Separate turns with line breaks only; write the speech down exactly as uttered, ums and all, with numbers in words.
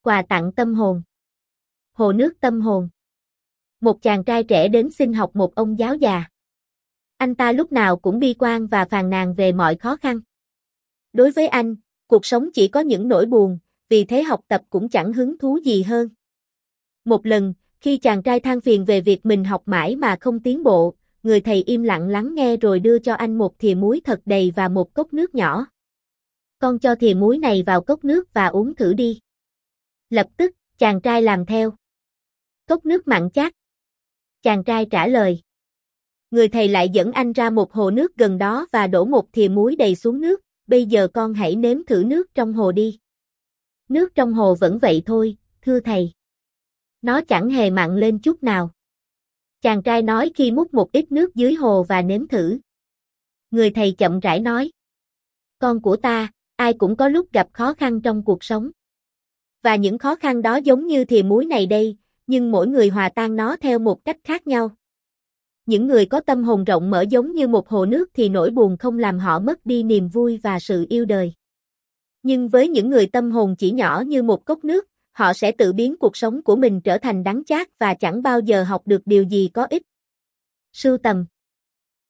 Quà tặng tâm hồn. Hồ nước tâm hồn. Một chàng trai trẻ đến xin học một ông giáo già. Anh ta lúc nào cũng bi quan và phàn nàn về mọi khó khăn. Đối với anh, cuộc sống chỉ có những nỗi buồn, vì thế học tập cũng chẳng hứng thú gì hơn. Một lần, khi chàng trai than phiền về việc mình học mãi mà không tiến bộ, người thầy im lặng lắng nghe rồi đưa cho anh một thìa muối thật đầy và một cốc nước nhỏ. Con cho thìa muối này vào cốc nước và uống thử đi. Lập tức, chàng trai làm theo. Cốc nước mặn chát. Chàng trai trả lời. Người thầy lại dẫn anh ra một hồ nước gần đó và đổ một thìa muối đầy xuống nước. Bây giờ con hãy nếm thử nước trong hồ đi. Nước trong hồ vẫn vậy thôi, thưa thầy. Nó chẳng hề mặn lên chút nào. Chàng trai nói khi múc một ít nước dưới hồ và nếm thử. Người thầy chậm rãi nói. Con của ta, ai cũng có lúc gặp khó khăn trong cuộc sống. Và những khó khăn đó giống như thìa muối này đây, nhưng mỗi người hòa tan nó theo một cách khác nhau. Những người có tâm hồn rộng mở giống như một hồ nước thì nỗi buồn không làm họ mất đi niềm vui và sự yêu đời. Nhưng với những người tâm hồn chỉ nhỏ như một cốc nước, họ sẽ tự biến cuộc sống của mình trở thành đắng chát và chẳng bao giờ học được điều gì có ích. Sưu tầm.